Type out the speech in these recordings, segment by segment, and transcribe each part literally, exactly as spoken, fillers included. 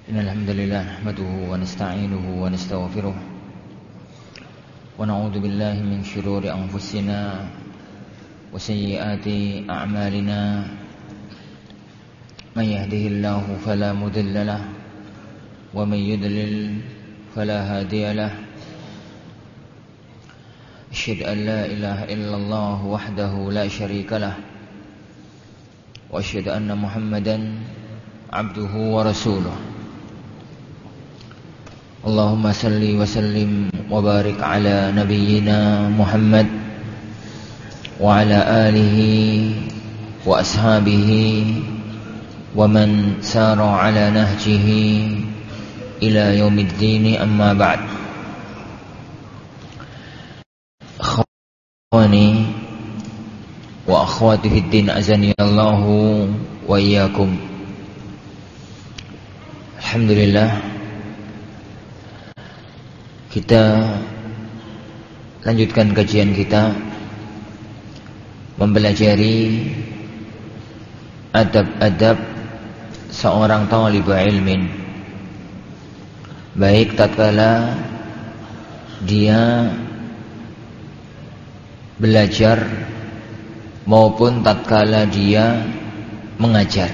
إن الحمد لله نحمده ونستعينه ونستغفره ونعوذ بالله من شرور أنفسنا وسيئات أعمالنا من يهده الله فلا مضل له ومن يضلل فلا هادي له أشهد أن لا إله إلا الله وحده لا شريك له وأشهد أن محمدا عبده ورسوله اللهم صل وسلم وبارك على نبينا محمد وعلى آله وأصحابه ومن سار على نهجه إلى يوم الدين أما بعد. أخواني وأخواتي في الدين أعزني الله وإياكم. Alhamdulillah, kita lanjutkan kajian kita mempelajari adab-adab seorang talib ilmin, baik tatkala dia belajar maupun tatkala dia mengajar.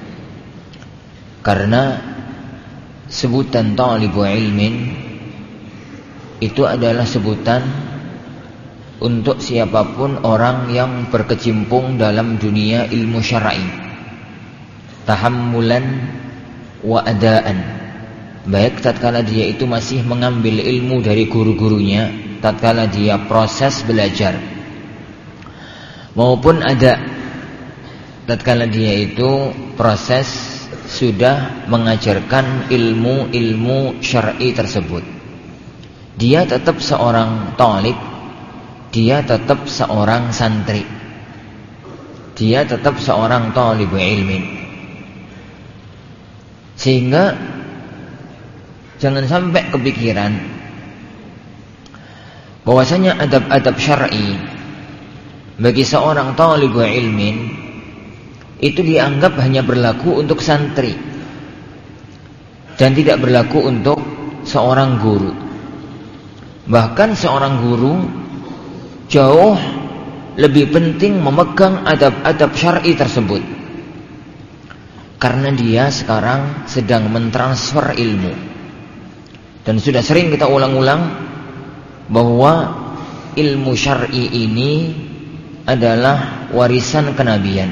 Karena sebutan talibu ilmin itu adalah sebutan untuk siapapun orang yang berkecimpung dalam dunia ilmu syar'i, tahammulan wa adaan, baik tatkala dia itu masih mengambil ilmu dari guru-gurunya, tatkala dia proses belajar, maupun ada tatkala dia itu proses sudah mengajarkan ilmu-ilmu syar'i tersebut. Dia tetap seorang talib, dia tetap seorang santri, dia tetap seorang talib ilmin. Sehingga jangan sampai kepikiran bahwasanya adab-adab syar'i bagi seorang talib ilmin itu dianggap hanya berlaku untuk santri dan tidak berlaku untuk seorang guru. Bahkan seorang guru jauh lebih penting memegang adab-adab syar'i tersebut, karena dia sekarang sedang mentransfer ilmu. Dan sudah sering kita ulang-ulang bahwa ilmu syar'i ini adalah warisan kenabian.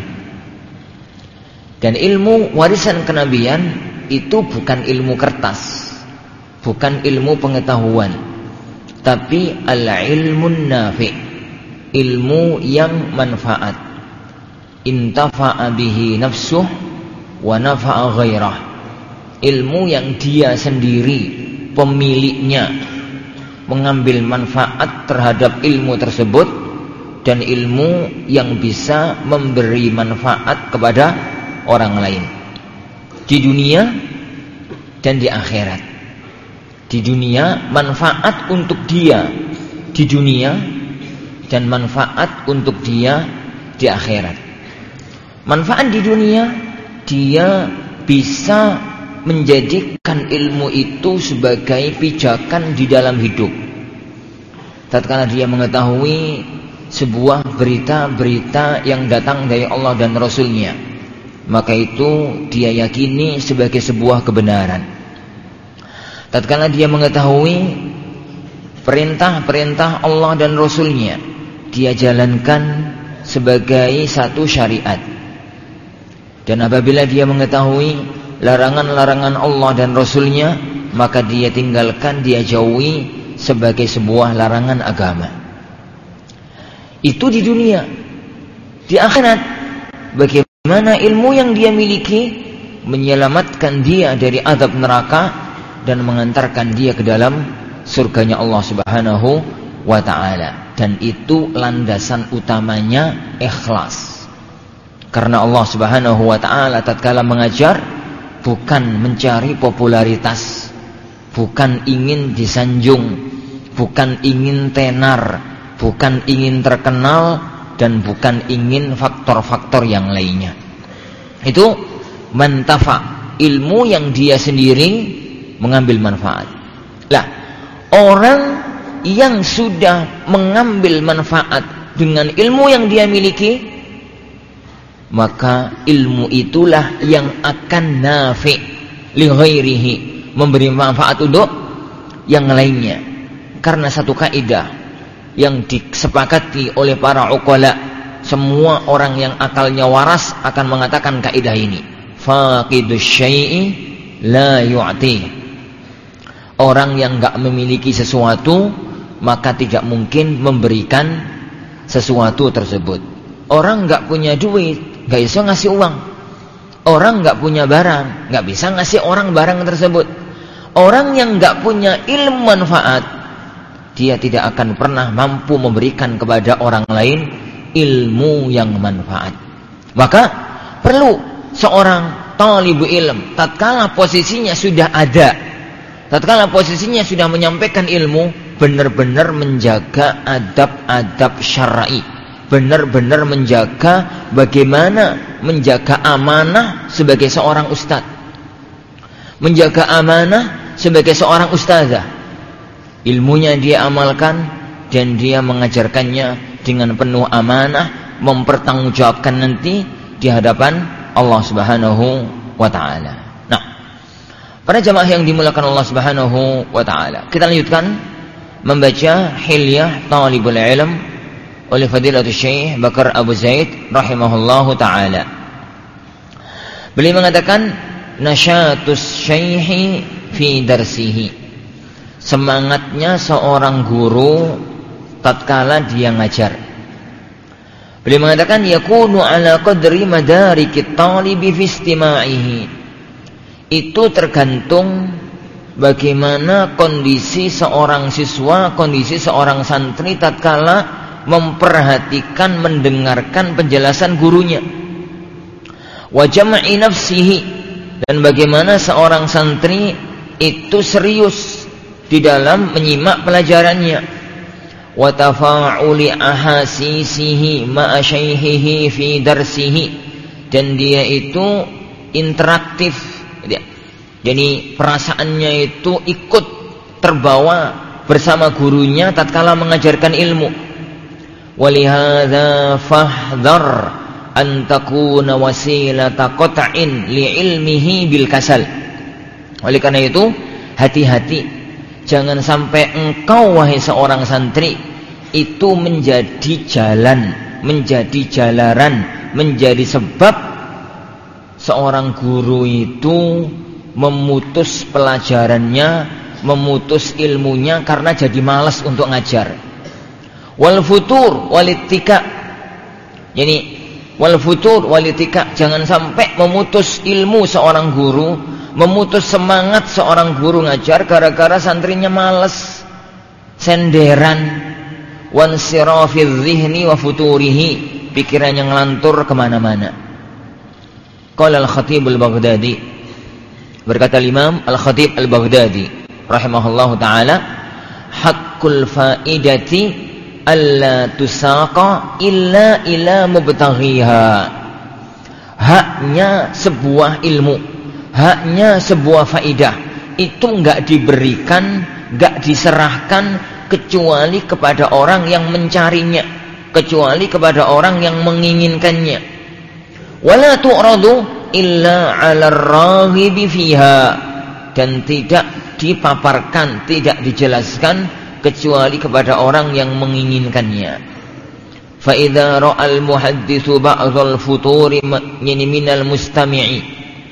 Dan ilmu warisan kenabian itu bukan ilmu kertas, bukan ilmu pengetahuan, tapi al-ilmun nafi', ilmu yang manfaat. Intafa'a bihi nafsuh wa nafa'a ghairah, ilmu yang dia sendiri pemiliknya mengambil manfaat terhadap ilmu tersebut, dan ilmu yang bisa memberi manfaat kepada orang lain di dunia dan di akhirat. Di dunia manfaat untuk dia di dunia, dan manfaat untuk dia di akhirat. Manfaat di dunia, dia bisa menjadikan ilmu itu sebagai pijakan di dalam hidup. Tatkala dia mengetahui sebuah berita-berita yang datang dari Allah dan Rasulnya, maka itu dia yakini sebagai sebuah kebenaran. Tatkala dia mengetahui perintah-perintah Allah dan Rasulnya, dia jalankan sebagai satu syariat. Dan apabila dia mengetahui larangan-larangan Allah dan Rasulnya, maka dia tinggalkan, dia jauhi sebagai sebuah larangan agama. Itu di dunia. Di akhirat, bagaimana ilmu yang dia miliki menyelamatkan dia dari azab neraka dan mengantarkan dia ke dalam surganya Allah Subhanahu wa ta'ala. Dan itu landasan utamanya ikhlas. Karena Allah Subhanahu wa ta'ala tatkala mengajar bukan mencari popularitas, bukan ingin disanjung, bukan ingin tenar, bukan ingin terkenal, dan bukan ingin faktor-faktor yang lainnya. Itu mantafa ilmu yang dia sendiri mengambil manfaat. Lah, orang yang sudah mengambil manfaat dengan ilmu yang dia miliki, maka ilmu itulah yang akan nafi' li ghairihi, memberi manfaat untuk yang lainnya. Karena satu kaidah yang disepakati oleh para uqala, semua orang yang akalnya waras akan mengatakan kaidah ini. Faqidus syai'i la yu'ti. Orang yang enggak memiliki sesuatu maka tidak mungkin memberikan sesuatu tersebut. Orang enggak punya duit, enggak bisa ngasih uang. Orang enggak punya barang, enggak bisa ngasih orang barang tersebut. Orang yang enggak punya ilmu manfaat, dia tidak akan pernah mampu memberikan kepada orang lain ilmu yang manfaat. Maka perlu seorang talibu ilm, tatkala posisinya sudah ada, tatkala posisinya sudah menyampaikan ilmu, benar-benar menjaga adab-adab syar'i, benar-benar menjaga bagaimana menjaga amanah sebagai seorang ustadz, menjaga amanah sebagai seorang ustazah. Ilmunya dia amalkan dan dia mengajarkannya dengan penuh amanah, mempertanggungjawabkan nanti di hadapan Allah Subhanahu wa taala. Nah, para jamaah yang dimuliakan Allah Subhanahu wa taala, kita lanjutkan membaca Hilyah Talibul Ilm oleh Fadilatul Syekh Bakar Abu Zaid rahimahullahu taala. Beliau mengatakan nasyatus syaihi fi darsihi, semangatnya seorang guru tatkala dia ngajar. Beliau mengatakan yakunu ala qadri madarikit talibi fi istima'ihi. Itu tergantung bagaimana kondisi seorang siswa, kondisi seorang santri tatkala memperhatikan, mendengarkan penjelasan gurunya. Wa jam'i nafsihi, dan bagaimana seorang santri itu serius di dalam menyimak pelajarannya. Wa tafa'uli ahasisihi ma'a syaihihi fi darsihi, dan dia itu interaktif, jadi perasaannya itu ikut terbawa bersama gurunya tatkala mengajarkan ilmu. Walihadza fahdhar an takuna wasilata qat'in li ilmihi bil kasal. Oleh karena itu, hati-hati, jangan sampai engkau wahai seorang santri itu menjadi jalan, menjadi jalaran, menjadi sebab seorang guru itu memutus pelajarannya, memutus ilmunya karena jadi malas untuk ngajar. Wal futur walittika, jadi wal futur walittika, jangan sampai memutus ilmu seorang guru, memutus semangat seorang guru ngajar gara-gara santrinya malas, senderan. Wansirafidh dhihni wa futurihi, pikirannya ngelantur kemana-mana. Qala al-Khatib al-Baghdadi, berkata Imam Al-Khatib Al-Baghdadi rahimahullahu taala, haqqul faidati alla tusaqa illa ila mubtaghiha. Haknya sebuah ilmu, haknya sebuah faidah itu enggak diberikan, enggak diserahkan kecuali kepada orang yang mencarinya, kecuali kepada orang yang menginginkannya. Wala tu'radu illa 'ala ar-raghibi fiha, dan tidak dipaparkan, tidak dijelaskan kecuali kepada orang yang menginginkannya. Fa idza ra'al muhadditsu ba'dhal futuri minal mustami'i,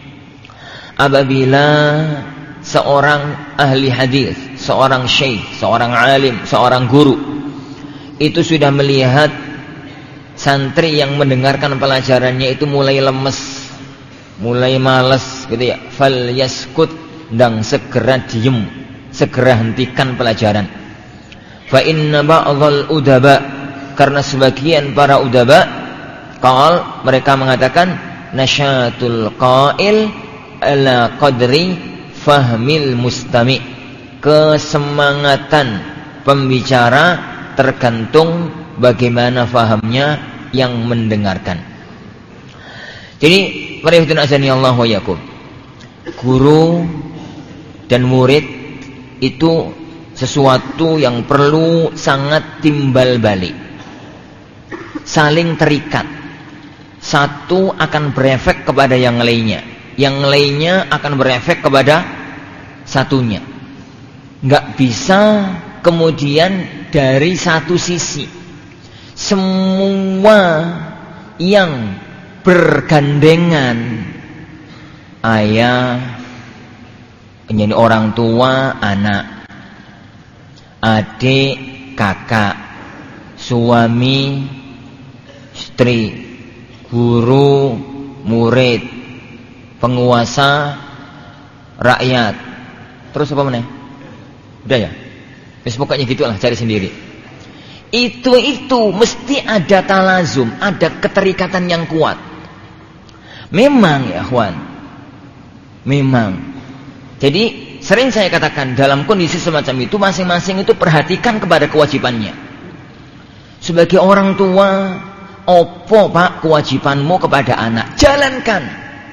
apabila seorang ahli hadis, seorang syekh, seorang alim, seorang guru itu sudah melihat santri yang mendengarkan pelajarannya itu mulai lemes, mulai malas gitu ya, fal yaskut, dan segera diem, segera hentikan pelajaran. Fa inna ba'dhal udaba, karena sebagian para udaba qal, mereka mengatakan nasyatul qail ala qadri fahmil mustami, kesemangatan pembicara tergantung bagaimana fahamnya yang mendengarkan. Jadi para hadirin azani Allah wa yakum, guru dan murid itu sesuatu yang perlu sangat timbal balik, saling terikat. Satu akan berefek kepada yang lainnya, yang lainnya akan berefek kepada satunya. Nggak bisa kemudian dari satu sisi. Semua yang bergandengan, ayah menjadi orang tua, anak, adik, kakak, suami, istri, guru, murid, penguasa, rakyat. Terus apa meneh? Udah ya? Wis pokoknya gitulah, cari sendiri. Itu-itu mesti ada talazum, ada keterikatan yang kuat. Memang ya kawan, memang. Jadi sering saya katakan dalam kondisi semacam itu masing-masing itu perhatikan kepada kewajibannya. Sebagai orang tua, opo pak kewajibanmu kepada anak? Jalankan.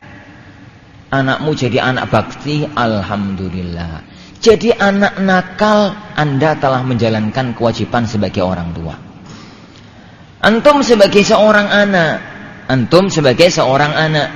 Anakmu jadi anak bakti, alhamdulillah. Jadi anak nakal, Anda telah menjalankan kewajiban sebagai orang tua. Antum sebagai seorang anak, antum sebagai seorang anak,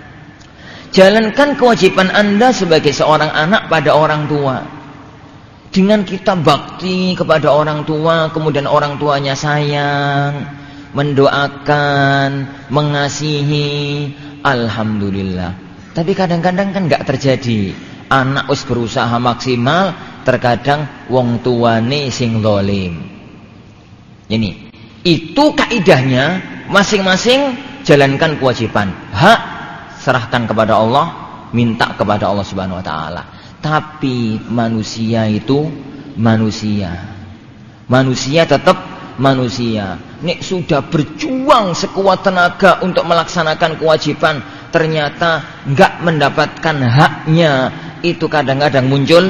jalankan kewajiban Anda sebagai seorang anak pada orang tua. Dengan kita bakti kepada orang tua, kemudian orang tuanya sayang, mendoakan, mengasihi, alhamdulillah. Tapi kadang-kadang kan nggak terjadi. Anak us berusaha maksimal, terkadang wong tuane sing zalim. Ini, itu kaidahnya, masing-masing jalankan kewajiban. Hak serahkan kepada Allah, minta kepada Allah Subhanahu wa taala. Tapi manusia itu manusia. Manusia tetap manusia. Nek sudah berjuang sekuat tenaga untuk melaksanakan kewajiban, ternyata enggak mendapatkan haknya, itu kadang-kadang muncul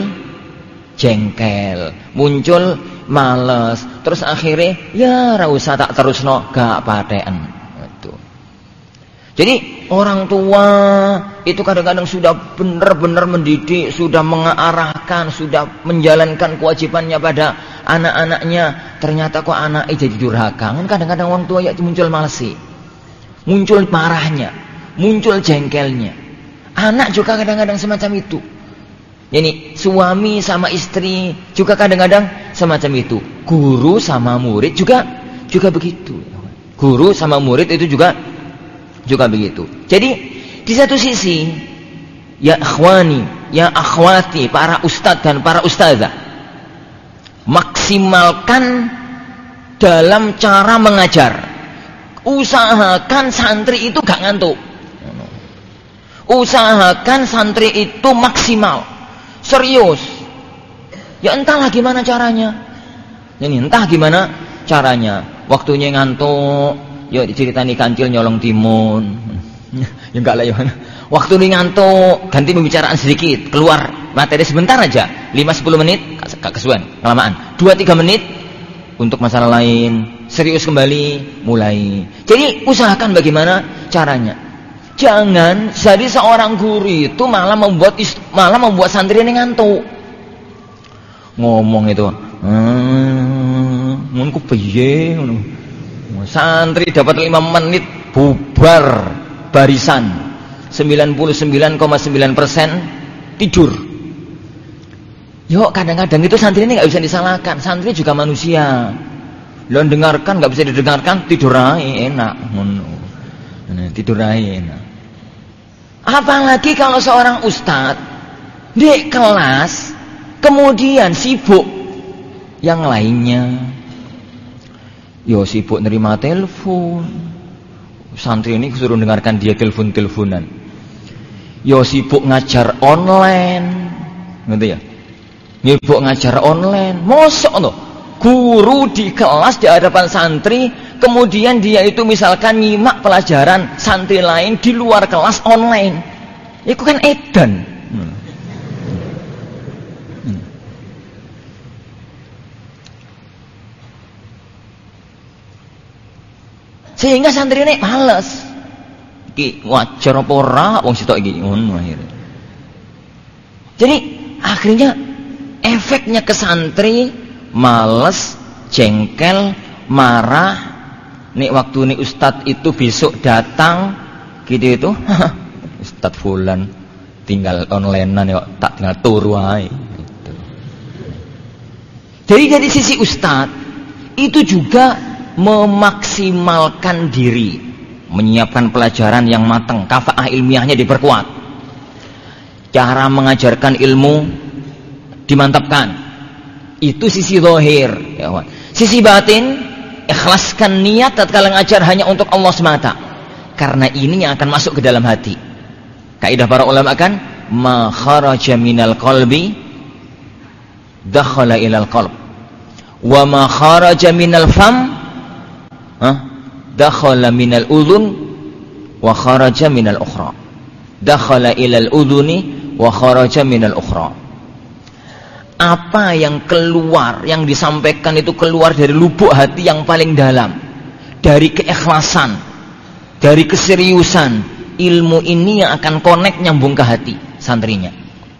jengkel, muncul males, terus akhirnya ya ra usah tak terusno gak paten. Itu. Jadi orang tua itu kadang-kadang sudah benar-benar mendidik, sudah mengarahkan, sudah menjalankan kewajibannya pada anak-anaknya, ternyata kok anaknya jadi durhaka. Kan kadang-kadang orang tua ya muncul malesi, muncul marahnya, muncul jengkelnya. Anak juga kadang-kadang semacam itu. Ini suami sama istri juga kadang-kadang semacam itu. Guru sama murid juga juga begitu. Guru sama murid itu juga juga begitu. Jadi di satu sisi, ya ikhwani, ya akhwati, para ustadz dan para ustazah, maksimalkan dalam cara mengajar. Usahakan santri itu gak ngantuk. Usahakan santri itu maksimal. Serius. Ya entahlah gimana caranya. Ini entah gimana caranya. Waktunya ngantuk, ya diceritani kancil nyolong timun. Ya enggak lah ya. Waktu ini ngantuk, ganti pembicaraan sedikit, keluar materi sebentar aja, lima sampai sepuluh menit, gak kesuwen, kelamaan. dua sampai tiga menit untuk masalah lain, serius kembali, mulai. Jadi usahakan bagaimana caranya. Jangan jadi seorang guru itu malah membuat malah membuat santri ini ngantuk. Ngomong itu, hmm, ngono ku piye ngono. Santri dapat lima menit bubar barisan. sembilan puluh sembilan koma sembilan persen tidur. Yuk kadang-kadang itu santri ini nggak bisa disalahkan. Santri juga manusia. Lo dengarkan nggak bisa didengarkan, tidur aja enak. Tidur aja enak. Apalagi kalau seorang ustadz di kelas kemudian sibuk yang lainnya. Yo sibuk nerima telepon. Santri ini suruh dengarkan dia telepon-teleponan. Yo sibuk ngajar online. Ngerti ya? Sibuk ngajar online. Mosok loh. Guru di kelas di hadapan santri, kemudian dia itu misalkan nyimak pelajaran santri lain di luar kelas online. Itu kan edan. Hmm. Hmm. Sehingga santri ini males. Iki wajar apa ora wong sitok iki ngono akhire. Jadi akhirnya efeknya ke santri males, jengkel, marah. Nih waktu nih ustadz itu besok datang gitu itu, ustadz fulan tinggal onlinean ya, tak tinggal turu aja. Gitu. Jadi dari sisi ustadz itu juga memaksimalkan diri, menyiapkan pelajaran yang matang, kafaah ilmiahnya diperkuat, cara mengajarkan ilmu dimantapkan. Itu sisi zahir, ya. Sisi batin, ikhlaskan niat tatkala ngajar hanya untuk Allah semata, karena ini yang akan masuk ke dalam hati. Kaidah para ulama kan, ma kharaja minal qalbi dakhala ilal qalb, wa ma kharaja minal fam Hah? Dakhala minal udhun wa kharaja minal ukhra. Dakhala ilal udhuni wa kharaja minal ukhra. Apa yang keluar, yang disampaikan itu keluar dari lubuk hati yang paling dalam, dari keikhlasan, dari keseriusan. Ilmu ini yang akan connect, nyambung ke hati santrinya.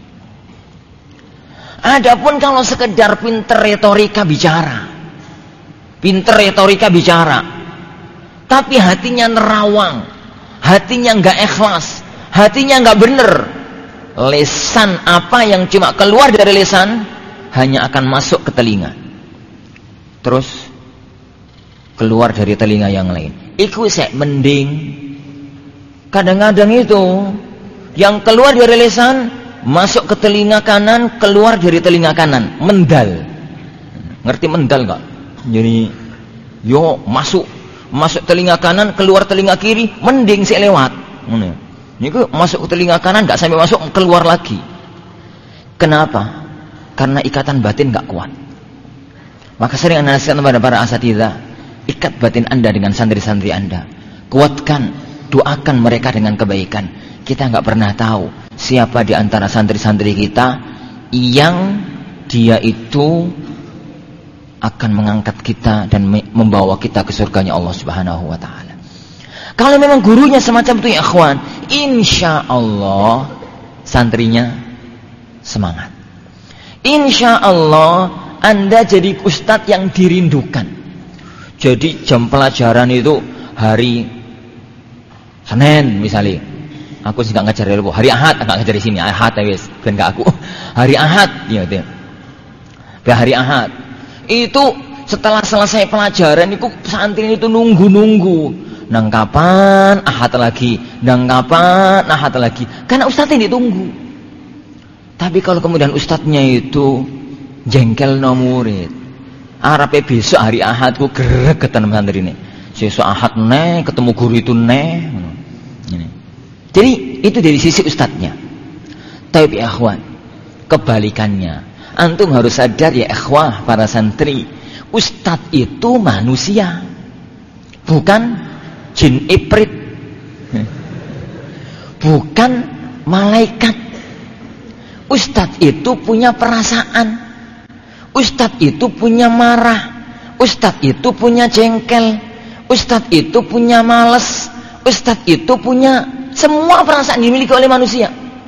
Adapun kalau sekedar pinter retorika bicara, pinter retorika bicara, tapi hatinya nerawang, hatinya nggak ikhlas, hatinya nggak bener, lesan apa yang cuma keluar dari lesan hanya akan masuk ke telinga, terus keluar dari telinga yang lain. Iku sek mending. Kadang-kadang itu yang keluar dari lesan masuk ke telinga kanan, keluar dari telinga kanan, mendal. Ngerti mendal nggak? Jadi yo masuk masuk telinga kanan, keluar telinga kiri, mending sih lewat. Ini masuk ke telinga kanan, nggak sampai masuk, keluar lagi. Kenapa? Karena ikatan batin nggak kuat. Maka sering anda nasihatkan kepada para asatidzah, ikat batin anda dengan santri-santri anda, kuatkan, doakan mereka dengan kebaikan. Kita nggak pernah tahu siapa di antara santri-santri kita yang dia itu akan mengangkat kita dan membawa kita ke surganya Allah Subhanahu wa taala. Kalau memang gurunya semacam itu ya ikhwan, insya Allah santrinya semangat. Insya Allah Anda jadi ustadz yang dirindukan. Jadi jam pelajaran itu hari Senin misalnya, aku sih nggak ngajar dari hari Ahad, nggak ngajar di sini, Ahad ya wes, ben nggak aku. Hari Ahad, ya deh. Hari Ahad itu setelah selesai pelajaran itu santri itu nunggu-nunggu, nang kapan Ahad lagi, nang kapan Ahad lagi, karena ustadz ini tunggu. Tapi kalau kemudian ustadznya itu jengkel no murid, arape besok hari Ahad ku gregetan santri ini. Besok Ahad neh, ketemu guru itu neh. Ini. Jadi itu dari sisi ustadznya. Tapi ya ikhwan, kebalikannya, antum harus sadar ya ikhwah para santri, ustadz itu manusia, bukan jin ibrit, bukan malaikat. Ustadz itu punya perasaan, ustadz itu punya marah, ustadz itu punya jengkel, ustadz itu punya males, ustadz itu punya semua perasaan dimiliki oleh manusia.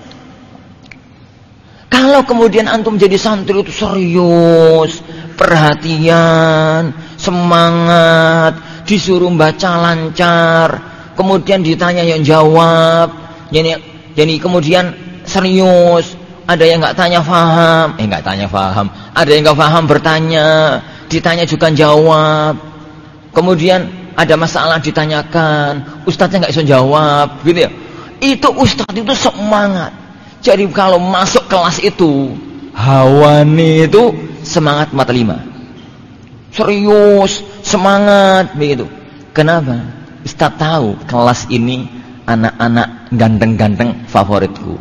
Kalau kemudian antum jadi santri itu serius, perhatian, semangat, disuruh baca lancar, kemudian ditanya yang jawab, jadi, jadi kemudian serius, ada yang nggak tanya faham, eh nggak tanya faham, ada yang nggak faham bertanya, ditanya juga jawab, kemudian ada masalah ditanyakan, ustadznya nggak bisa jawab, gitu ya. Itu ustadz itu semangat. Jadi kalau masuk kelas itu, hawani itu semangat mata lima, serius, semangat, begitu. Kenapa? Ustadz tahu kelas ini anak-anak ganteng-ganteng favoritku.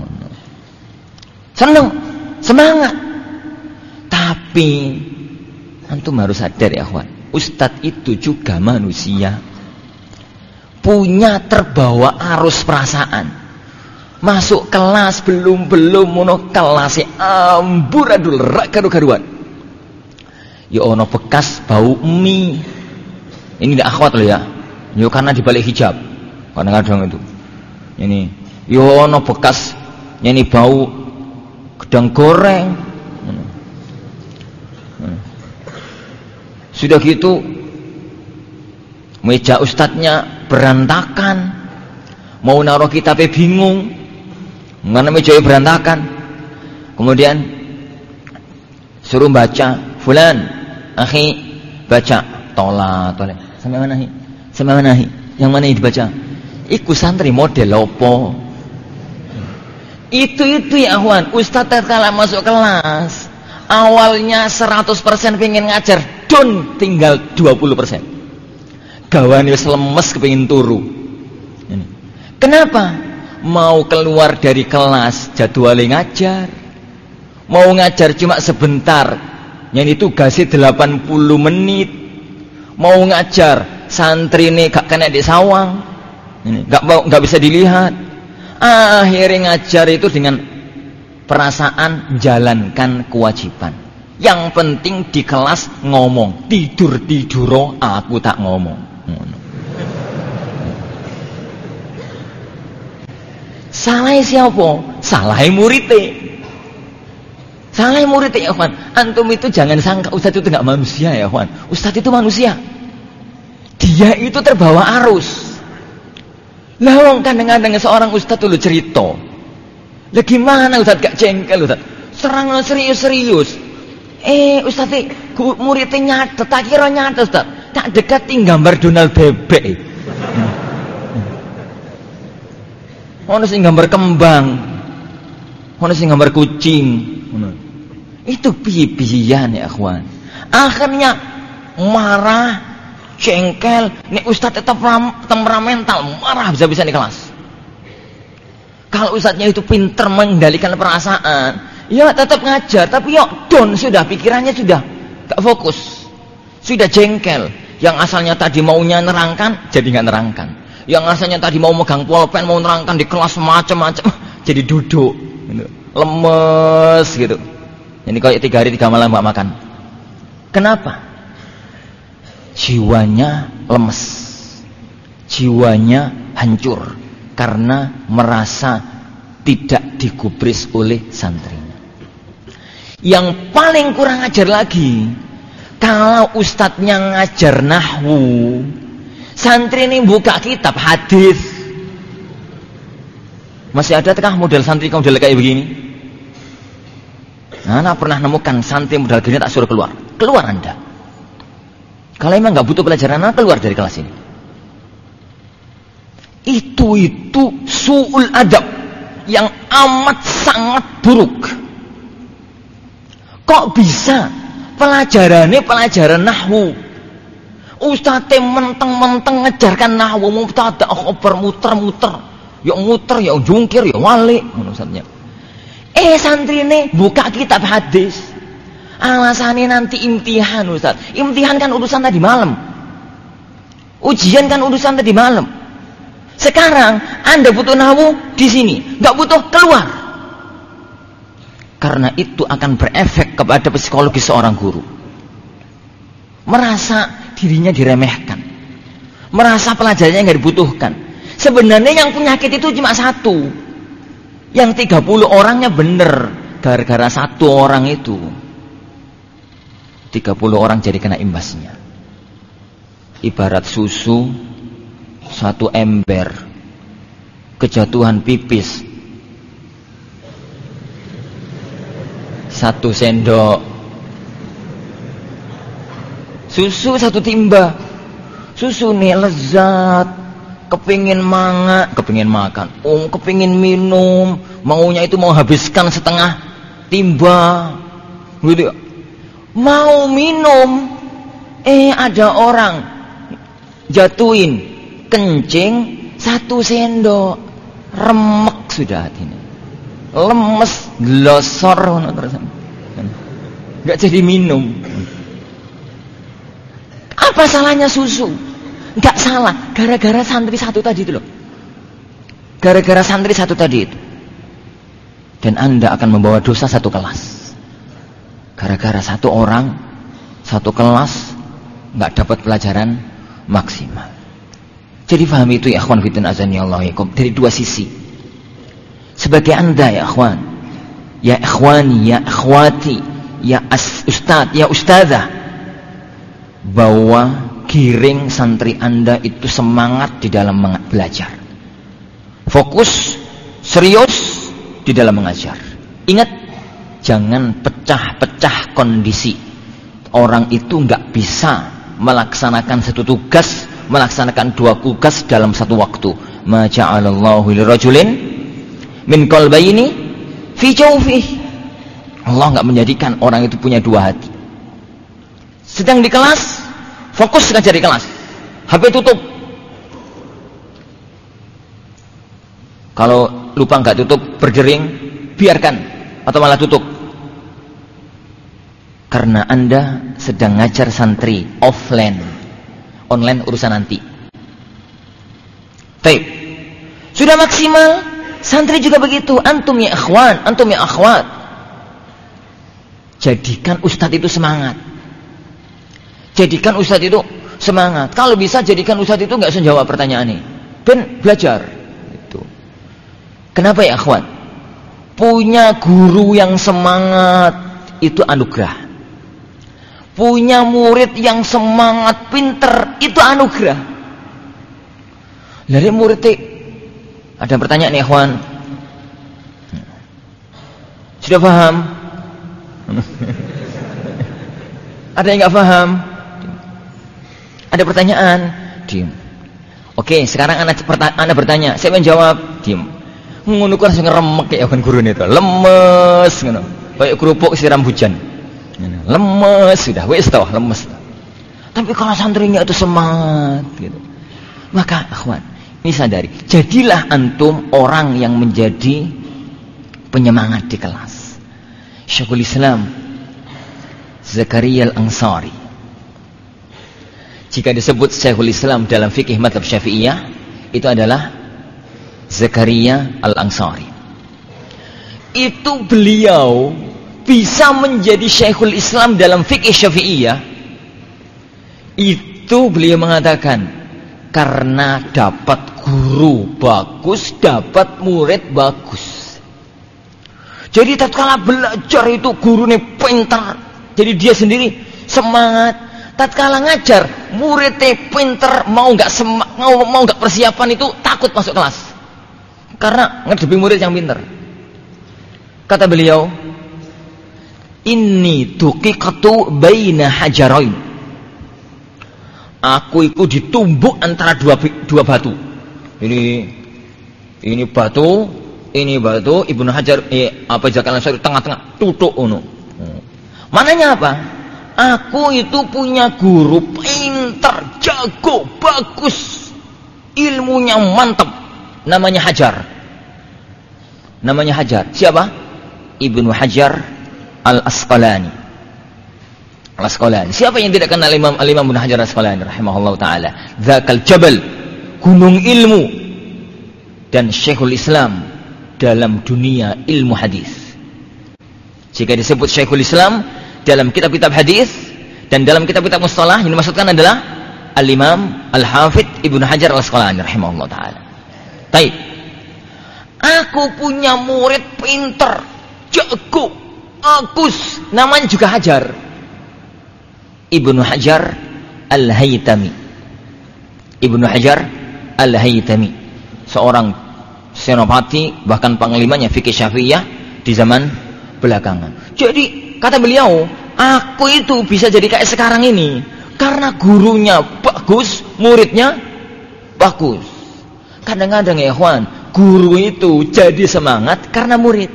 Seneng, semangat. Tapi antum harus sadar ya kawan, ustadz itu juga manusia, punya terbawa arus perasaan. Masuk kelas belum-belum mono kelas amburadul rak karu-karuan. Ya ono bekas bau mie. Ini tidak akhwat loh ya. Ya karena dibalik hijab. Kadang-kadang itu. Ini ya ono bekas ini bau udang goreng. Sudah gitu meja ustadznya berantakan, mau naruh kitabnya bingung, mana mejanya berantakan. Kemudian suruh baca, fulan, akhi, baca, tola, tola. Sampai mana hi? Sampai mana hi? Yang mana ini dibaca? Iku santri model opo? Itu-itu ya akhwan, ustadz kalau masuk kelas, awalnya seratus persen pengen ngajar, don tinggal dua puluh persen. Gawane wis lemes kepengin turu. Ini. Kenapa? Mau keluar dari kelas jadwalnya ngajar. Mau ngajar cuma sebentar. Yang itu tugasnya delapan puluh menit. Mau ngajar santri ini gak kena di sawang. Ini gak mau, gak bisa dilihat. Akhirnya ngajar itu dengan perasaan jalankan kewajiban. Yang penting di kelas ngomong, tidur-tiduro aku tak ngomong. Salah siapa? Salah muridnya. Salah muridnya ya kawan. Antum itu jangan sangka ustadz itu nggak manusia ya kawan. Ustadz itu manusia. Dia itu terbawa arus. Lawang kadang-kadang seorang ustadz dulu cerita. Lah gimana ustadz gak jengkel ustadz? Serang serius-serius. Eh ustadz muridnya nyatet, tak kira nyatet ustadz. Tak dekatin gambar Donald bebek. Ono sing gambar kembang. Ono sing gambar kucing. Itu piye-piyean ya akhwan. Akhirnya marah, jengkel, nek ustadz tetap temperamental, marah bisa-bisa di kelas. Kalau ustadznya itu pinter mengendalikan perasaan, ya tetap ngajar, tapi ya don sudah pikirannya sudah gak fokus. Sudah jengkel. Yang asalnya tadi maunya nerangkan, jadi nggak nerangkan. Yang asalnya tadi mau megang pulpen, mau nerangkan di kelas macam-macam, jadi duduk, gitu. Lemes gitu. Ini kayak tiga hari tiga malam nggak makan. Kenapa? Jiwanya lemes, jiwanya hancur karena merasa tidak digubris oleh santrinya. Yang paling kurang ajar lagi, kalau ustadznya ngajar nahwu, santri ini buka kitab hadis. Masih ada kah model santri model kayak begini? Nah, Anda pernah nemukan santri model gini, tak suruh keluar. Keluar Anda. Kalau emang nggak butuh pelajaran, Anda keluar dari kelas ini. Itu itu su'ul adab yang amat sangat buruk. Kok bisa? Pelajarannya pelajaran nahwu. Ustadz menteng-menteng ngejarkan nahwu, mubtada khobar muter-muter, ya muter, ya jungkir, ya walik. Ustadznya. Eh santri ini buka kitab hadis. Alasannya nanti imtihan Ustadz. Imtihan kan urusan tadi malam. Ujian kan urusan tadi malam. Sekarang Anda butuh nahwu di sini, nggak butuh keluar. Karena itu akan berefek kepada psikologi seorang guru. Merasa dirinya diremehkan. Merasa pelajarannya nggak dibutuhkan. Sebenarnya yang penyakit itu cuma satu. Yang tiga puluh orangnya bener. Gara-gara satu orang itu. tiga puluh orang jadi kena imbasnya. Ibarat susu, satu ember. Kejatuhan pipis. Satu sendok susu, satu timba. Susu nih lezat, kepingin manga, kepingin makan, um, kepingin minum, maunya itu mau habiskan setengah timba, gitu. Mau minum, eh ada orang jatuhin kencing satu sendok, remek sudah hatinya. Lemes, glosor, nggak jadi minum. Apa salahnya susu? Nggak salah, gara-gara santri satu tadi itu loh. Gara-gara santri satu tadi itu. Dan Anda akan membawa dosa satu kelas. Gara-gara satu orang, satu kelas, nggak dapat pelajaran maksimal. Jadi pahami itu ya akhwan fiddin azani Allah yakum, dari dua sisi. Sebagai Anda ya akhwan, ya ikhwani, ya akhwati, ya ustadz, ya ustadzah, bahwa giring santri Anda itu semangat di dalam belajar, fokus, serius di dalam mengajar. Ingat, jangan pecah-pecah kondisi. Orang itu nggak bisa melaksanakan satu tugas, melaksanakan dua tugas dalam satu waktu. Ma ja'alallahu lirajulin min qalbayni fi jawfihi. Allah nggak menjadikan orang itu punya dua hati. Sedang di kelas, fokus ngajar di kelas, H P tutup. Kalau lupa nggak tutup, berdering, biarkan atau malah tutup. Karena Anda sedang ngajar santri offline, online urusan nanti. Baik, sudah maksimal, santri juga begitu. Antum ya ikhwan, antum ya akhwat, jadikan ustadz itu semangat. Jadikan ustadz itu semangat. Kalau bisa jadikan ustadz itu nggak usah jawab pertanyaan ini, ben belajar. Itu. Kenapa ya akhwat? Punya guru yang semangat itu anugerah. Punya murid yang semangat, pinter, itu anugerah. Dari murid itu ada pertanyaan nih, ikhwan. Sudah paham? Ada yang nggak paham? Ada pertanyaan? Diam. Oke, sekarang anak anak bertanya, saya menjawab, diam. Ngono ku langsung ngeremek ya kan guru itu. Lemes ngono. Kayak kerupuk siram hujan. Lemes sudah, wis toh, lemes. Tapi kalau santrinya itu semangat gitu. Maka akhwan, ini sadari, jadilah antum orang yang menjadi penyemangat di kelas. Syekhul Islam Zakaria Al-Ansari, jika disebut Syekhul Islam dalam fikih mazhab Syafi'iyah, itu adalah Zakaria Al-Ansari. Itu beliau bisa menjadi Syekhul Islam dalam fikih Syafi'iyah. Itu beliau mengatakan karena dapat guru bagus, dapat murid bagus. Jadi tatkala belajar itu gurunya pintar, jadi dia sendiri semangat. Tatkala ngajar, muridnya pintar, mau nggak mau mau nggak persiapan itu takut masuk kelas karena ngadepi murid yang pintar. Kata beliau, inni tuqiqatu baina hajarain. Aku itu ditumbuk antara dua dua batu. Ini ini batu, ini batu. Ibnu Hajar eh, apa Zakaria Al-Ansari tengah-tengah tutuk ono. Mananya apa? Aku itu punya guru pintar, jago, bagus, ilmunya mantap. Namanya Hajar. Namanya Hajar. Siapa? Ibnu Hajar Al-Asqalani. Al-Asqalani. Siapa yang tidak kenal Imam Al-Imam Ibnu Hajar Al-Asqalani rahimahullah taala? Dzakal Jabal, gunung ilmu dan Syekhul Islam dalam dunia ilmu hadis. Jika disebut Syekhul Islam dalam kitab-kitab hadis dan dalam kitab-kitab mustalah, yang dimaksudkan adalah Al-Imam Al-Hafidz Ibnu Hajar Al-Asqalani rahimahullah taala. Baik. Aku punya murid pintar, jago, bagus, namanya juga Hajar. Ibnu Hajar Al-Haytami. Ibnu Hajar Al-Haytami, seorang senopati bahkan panglimanya fikih Syafi'iyah di zaman belakangan. Jadi kata beliau, aku itu bisa jadi kayak sekarang ini karena gurunya bagus, muridnya bagus. Kadang-kadang ya ikhwan, guru itu jadi semangat karena murid.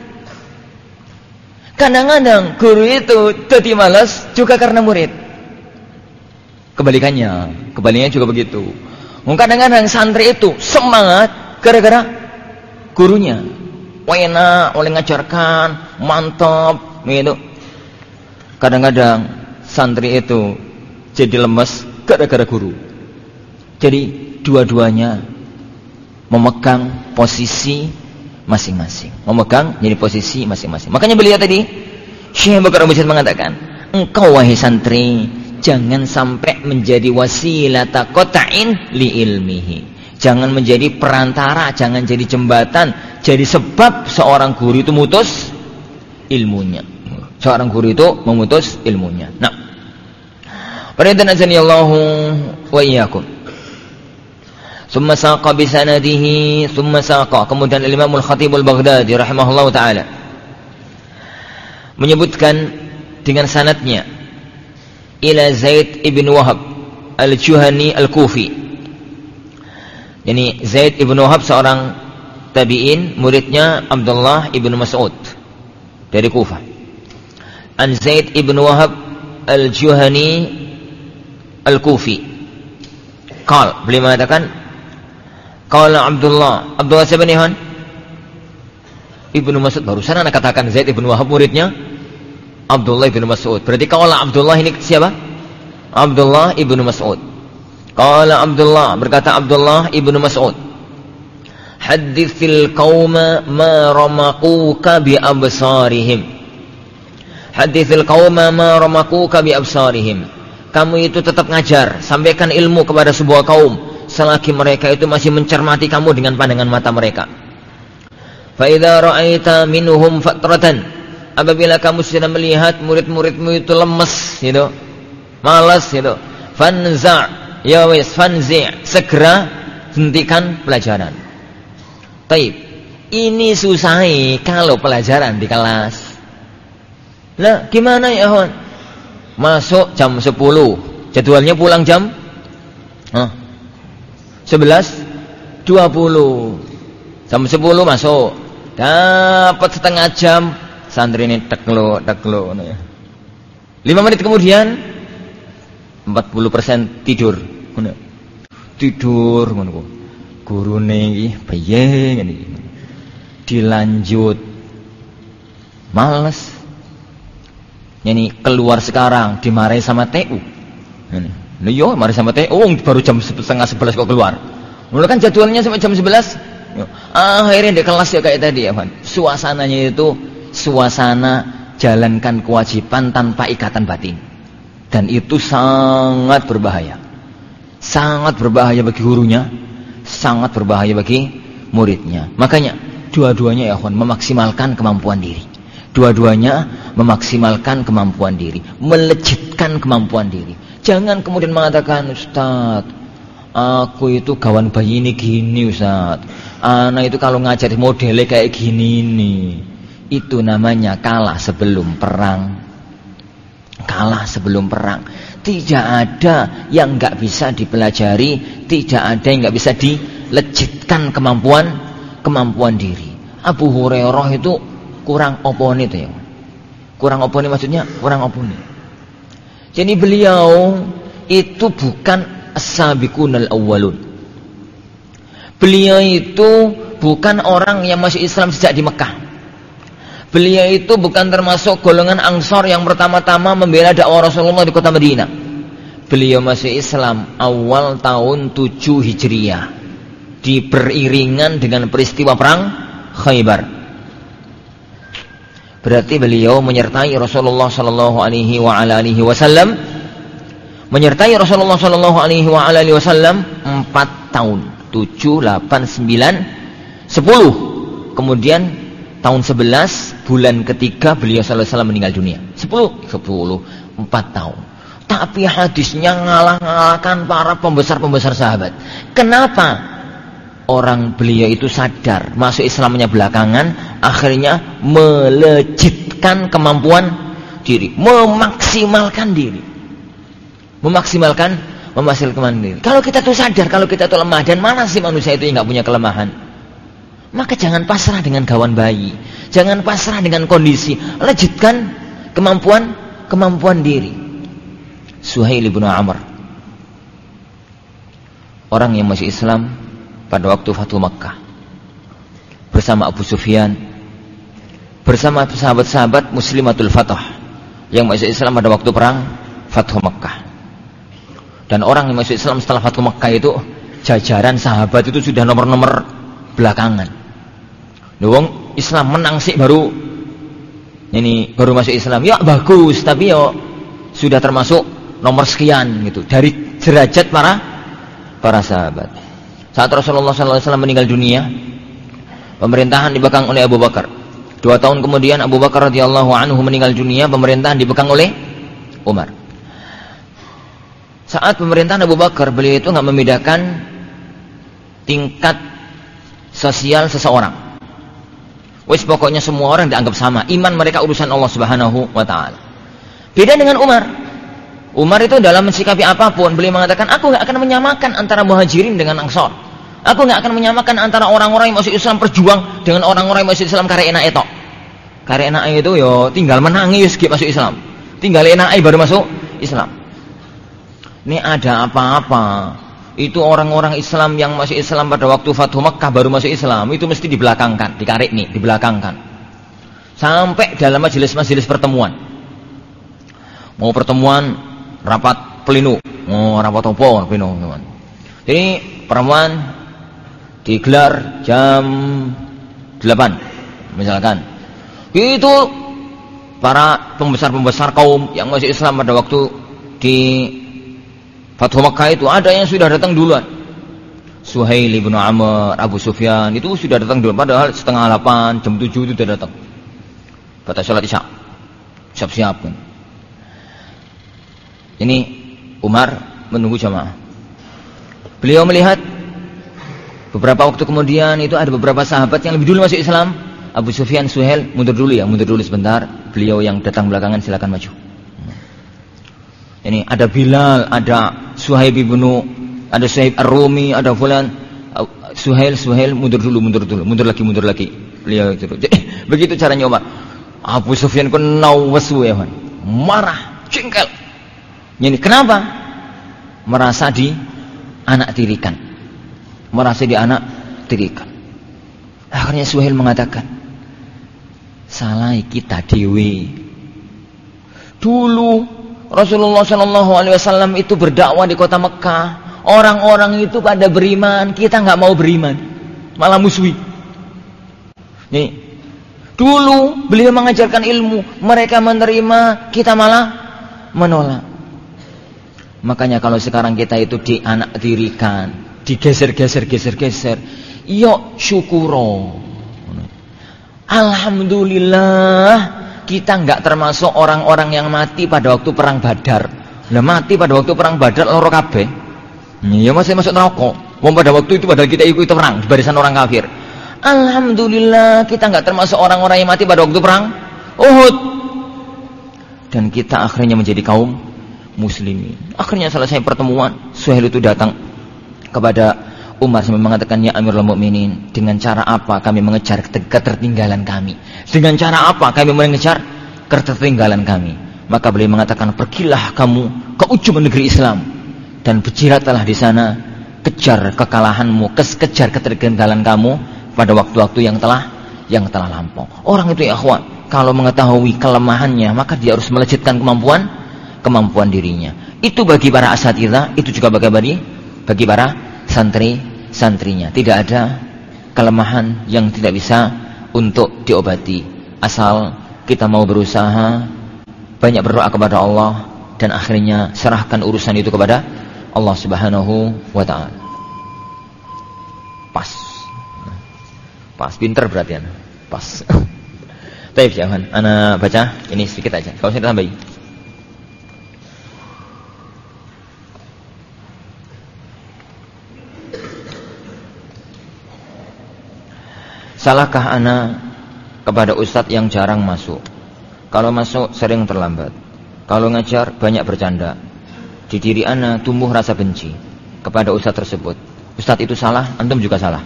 Kadang-kadang guru itu jadi malas juga karena murid. Kebalikannya, kebalikannya juga begitu. Kadang-kadang santri itu semangat gara-gara gurunya. Enak, oleh ngajarkan, mantap, gitu. Kadang-kadang santri itu jadi lemes gara-gara guru. Jadi dua-duanya memegang posisi masing-masing. Memegang jadi posisi masing-masing. Makanya beliau tadi, Syekh Bakar Abu Zaid mengatakan, engkau wahai santri, jangan sampai menjadi wasilata qata'in li ilmihi. Jangan menjadi perantara, jangan jadi jembatan, jadi sebab seorang guru itu mutus ilmunya. Seorang guru itu memutus ilmunya. Nah, perintah azanillahu wa iyyakum. Summa saqa bi sanadihi, summa saqa. Kemudian Imam Al-Khatib Al-Baghdadi rahimahullahu taala menyebutkan dengan sanadnya ila Zaid ibn Wahab Al-Juhani Al-Kufi. Yani Zaid ibn Wahab seorang tabi'in, muridnya Abdullah ibn Mas'ud dari Kufah. An Zaid ibn Wahab Al-Juhani Al-Kufi. Qal, beliau mengatakan, qala Abdullah. Abdullah siapa nih, Han? Ibnu Mas'ud. Barusan anak katakan Zaid ibn Wahab muridnya Abdullah ibn Mas'ud. Berarti qala Abdullah ini siapa? Abdullah ibn Mas'ud. Qala Abdullah, berkata Abdullah ibn Mas'ud, hadithil qauma ma ramaquka bi absarihim. Hadithil qauma ma ramaquka bi absarihim. Kamu itu tetap ngajar, sampaikan ilmu kepada sebuah kaum selagi mereka itu masih mencermati kamu dengan pandangan mata mereka. Fa idza ra'aita minhum fatratan, apabila kamu sudah melihat murid-muridmu itu lemes gitu, malas gitu, fanza' ya wis fanzi' segera hentikan pelajaran. Taib, ini susah kalau pelajaran di kelas. Lah gimana ya, Hon? Masuk jam sepuluh, jadwalnya pulang jam huh? sebelas dua puluh. Jam sepuluh masuk, dapat setengah jam, santri ini teklo teklo ya. lima menit kemudian empat puluh persen tidur. Tidur ngono. Gurune iki piye ngene iki. Dilanjut males. Yani keluar sekarang dimarahi sama T U. Nah, yo marahi sama T U, oh, baru jam setengah sebelas kok keluar. Mulai kan jadwalnya sampai jam sebelas. Akhirnya di kelas ya kayak tadi ya, Pan. Suasananya itu suasana jalankan kewajiban tanpa ikatan batin. Dan itu sangat berbahaya. Sangat berbahaya bagi gurunya, sangat berbahaya bagi muridnya. Makanya dua-duanya ya, Pan, memaksimalkan kemampuan diri. Dua-duanya memaksimalkan kemampuan diri, melejitkan kemampuan diri. Jangan kemudian mengatakan, Ustaz, aku itu kawan bayi ini gini, Ustaz. Anak itu kalau ngajar modelnya kayak gini nih. Itu namanya kalah sebelum perang. Kalah sebelum perang. Tidak ada yang nggak bisa dipelajari, tidak ada yang nggak bisa dilejitkan kemampuan kemampuan diri. Abu Hurairah itu kurang oponi itu ya. Kurang oponi maksudnya kurang oponi. Jadi beliau itu bukan as-sabiqunal awwalun. Beliau itu bukan orang yang masuk Islam sejak di Mekah. Beliau itu bukan termasuk golongan Ansor yang pertama-tama membela dakwah Rasulullah di kota Madinah. Beliau masuk Islam awal tahun tujuh Hijriah, di beriringan dengan peristiwa perang Khaybar. Berarti beliau menyertai Rasulullah sallallahu alaihi wa ala alihi wasallam, menyertai Rasulullah sallallahu alaihi wa ala alihi wasallam empat tahun, tujuh, delapan, sembilan, sepuluh. Kemudian tahun sebelas bulan ketiga beliau sallallahu alaihi wasallam meninggal dunia. sepuluh, sepuluh, empat tahun. Tapi hadisnya ngalah-ngalahkan para pembesar-pembesar sahabat. Kenapa? Orang beliau itu sadar masuk Islamnya belakangan, akhirnya melejitkan kemampuan diri, memaksimalkan diri, memaksimalkan memaksimalkan diri. Kalau kita tuh sadar kalau kita tuh lemah, dan mana sih manusia itu yang nggak punya kelemahan, maka jangan pasrah dengan gawan bayi, jangan pasrah dengan kondisi, lejitkan kemampuan kemampuan diri. Suhail bin Amr, orang yang masuk Islam pada waktu Fathu Makkah bersama Abu Sufyan, bersama sahabat-sahabat Muslimatul Fatah yang masuk Islam pada waktu perang Fathu Makkah. Dan orang yang masuk Islam setelah Fathu Makkah itu jajaran sahabat itu sudah nomor-nomor belakangan. Wong Islam menang sih baru ini baru masuk Islam. Ya bagus, tapi yo sudah termasuk nomor sekian gitu dari derajat para para sahabat. Saat Rasulullah sallallahu alaihi wasallam meninggal dunia, pemerintahan dipegang oleh Abu Bakar. Dua tahun kemudian Abu Bakar radhiyallahu anhu meninggal dunia, pemerintahan dipegang oleh Umar. Saat pemerintahan Abu Bakar, beliau itu nggak membedakan tingkat sosial seseorang. Wes pokoknya semua orang dianggap sama. Iman mereka urusan Allah Subhanahu wa taala. Beda dengan Umar. Umar itu dalam mensikapi apapun, beliau mengatakan, aku nggak akan menyamakan antara muhajirin dengan ansor. Aku nggak akan menyamakan antara orang-orang yang masuk Islam perjuang dengan orang-orang yang masuk Islam karena enak itu. Karena enak itu yo tinggal menangis masuk Islam. Tinggal enak baru masuk Islam. Ini ada apa-apa? Itu orang-orang Islam yang masuk Islam pada waktu Fathu Makkah baru masuk Islam, itu mesti dibelakangkan, dikarik nih, dibelakangkan. Sampai dalam majelis-majelis pertemuan. Mau pertemuan rapat pleno, mau rapat apa pleno, teman. Jadi pertemuan digelar jam delapan misalkan. Itu para pembesar-pembesar kaum yang masuk Islam pada waktu di Fathu Makkah itu ada yang sudah datang duluan. Suhail bin Amr, Abu Sufyan itu sudah datang duluan, padahal setengah delapan, jam tujuh itu sudah datang. Pada salat Isya. Siap-siap kan. Ini Umar menunggu jamaah. Beliau melihat beberapa waktu kemudian itu ada beberapa sahabat yang lebih dulu masuk Islam. Abu Sufyan, Suhail, mundur dulu ya, mundur dulu sebentar. Beliau yang datang belakangan silakan maju. Ini ada Bilal, ada Suhaib bin, ada Suhaib Ar-Rumi, ada fulan. Suhail, Suhail mundur dulu, mundur dulu, mundur lagi, mundur lagi. Beliau itu. Begitu caranya Umar. Abu Sufyan pun nawasu ya, marah, jengkel. Ini kenapa? Merasa di anak tirikan. Merasa di anak tirikan. Akhirnya Suhail mengatakan, salah kita dewi. Dulu Rasulullah shallallahu alaihi wasallam itu berdakwah di kota Mekah. Orang-orang itu pada beriman, kita nggak mau beriman, malah musuhi. Nih, dulu beliau mengajarkan ilmu, mereka menerima, kita malah menolak. Makanya kalau sekarang kita itu dianak dirikan, digeser-geser, geser-geser, yuk syukuro. Alhamdulillah kita nggak termasuk orang-orang yang mati pada waktu perang Badar. Lah mati pada waktu perang Badar loro kabeh. Ya masih masuk neraka. Wong pada waktu itu padahal kita ikut perang di barisan orang kafir. Alhamdulillah kita nggak termasuk orang-orang yang mati pada waktu perang Uhud. Dan kita akhirnya menjadi kaum muslimin. Akhirnya selesai pertemuan, Suhail itu datang kepada Umar sambil mengatakan, ya Amirul Mukminin, dengan cara apa kami mengejar ketertinggalan kami? Dengan cara apa kami mengejar ketertinggalan kami? Maka beliau mengatakan, pergilah kamu ke ujung negeri Islam dan berjiratlah di sana, kejar kekalahanmu, kejar ketertinggalan kamu pada waktu-waktu yang telah yang telah lampau. Orang itu ya akhwan, kalau mengetahui kelemahannya, maka dia harus melejitkan kemampuan kemampuan dirinya. Itu bagi para asatidzah, itu juga bagi bagi bagi para santri santrinya. Tidak ada kelemahan yang tidak bisa untuk diobati, asal kita mau berusaha, banyak berdoa kepada Allah, dan akhirnya serahkan urusan itu kepada Allah Subhanahu wa taala. Pas. Pas pinter berarti ana. Pas. Baik, jangan ana baca ini sedikit aja. Kalau saya tambahin. Salahkah ana kepada ustadz yang jarang masuk? Kalau masuk sering terlambat. Kalau ngajar banyak bercanda. Di diri ana tumbuh rasa benci kepada ustadz tersebut. Ustadz itu salah, antum juga salah.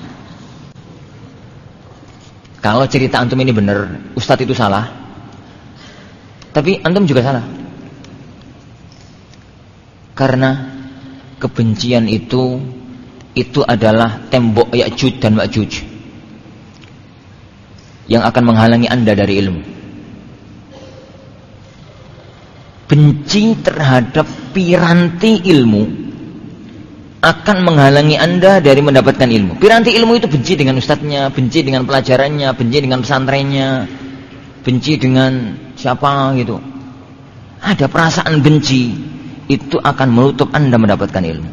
Kalau cerita antum ini benar, ustadz itu salah, tapi antum juga salah. Karena kebencian itu itu adalah tembok Ya'juj dan Ma'juj yang akan menghalangi anda dari ilmu. Benci terhadap piranti ilmu akan menghalangi anda dari mendapatkan ilmu. Piranti ilmu itu benci dengan ustadznya, benci dengan pelajarannya, benci dengan pesantrennya, benci dengan siapa gitu. Ada perasaan benci, itu akan menutup anda mendapatkan ilmu.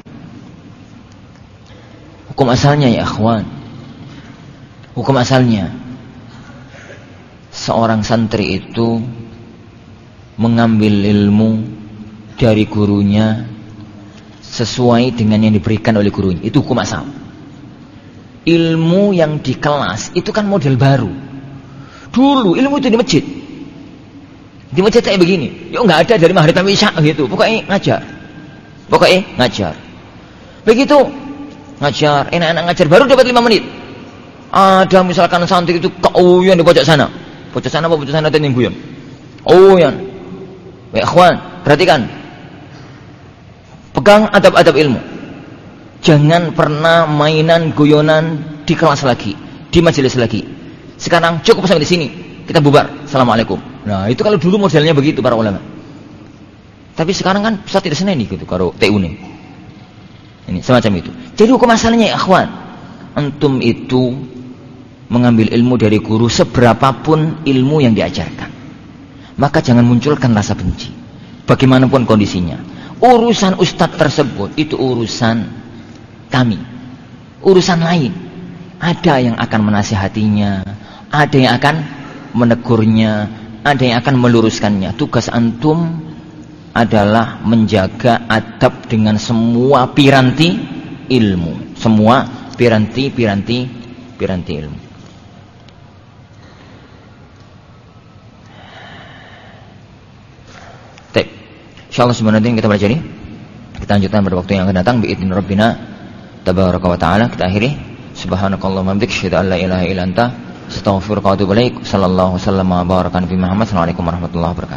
Hukum asalnya ya akhwan, hukum asalnya, seorang santri itu mengambil ilmu dari gurunya sesuai dengan yang diberikan oleh gurunya. Itu hukum asal. Ilmu yang di kelas itu kan model baru. Dulu ilmu itu di masjid. Di masjid kayak begini. Yuk nggak ada dari maghrib sampai isya gitu. Pokoknya ngajar. Pokoknya ngajar. Begitu ngajar, enak-enak ngajar baru dapat lima menit. Ada misalkan santri itu keuyan di pojok sana. Pojok sana apa pojok sana tening guyon. Oh yan. Baik ikhwan, perhatikan. Pegang adab-adab ilmu. Jangan pernah mainan guyonan di kelas lagi, di majelis lagi. Sekarang cukup sampai di sini. Kita bubar. Assalamualaikum. Nah, itu kalau dulu modelnya begitu para ulama. Tapi sekarang kan Ustaz tidak seneni gitu karo T U nih. Ini semacam itu. Jadi hukum asalnya ya ikhwan, antum itu mengambil ilmu dari guru seberapapun ilmu yang diajarkan. Maka jangan munculkan rasa benci. Bagaimanapun kondisinya. Urusan ustadz tersebut itu urusan kami. Urusan lain. Ada yang akan menasihatinya, ada yang akan menegurnya, ada yang akan meluruskannya. Tugas antum adalah menjaga adab dengan semua piranti ilmu. Semua piranti-piranti piranti ilmu. InsyaAllah sebenarnya kita baca ini. Kita lanjutkan pada waktu yang akan datang. Bi'idhin Rabbina Tabaraka wa ta'ala. Kita akhiri. Subhanakallahumma hamdik. Asyhadu an la ilaha illa anta. Astaghfiruka wa atubu ilaik. Sallallahu wasallam wa baraka nabi Muhammad. Assalamualaikum warahmatullahi wabarakatuh.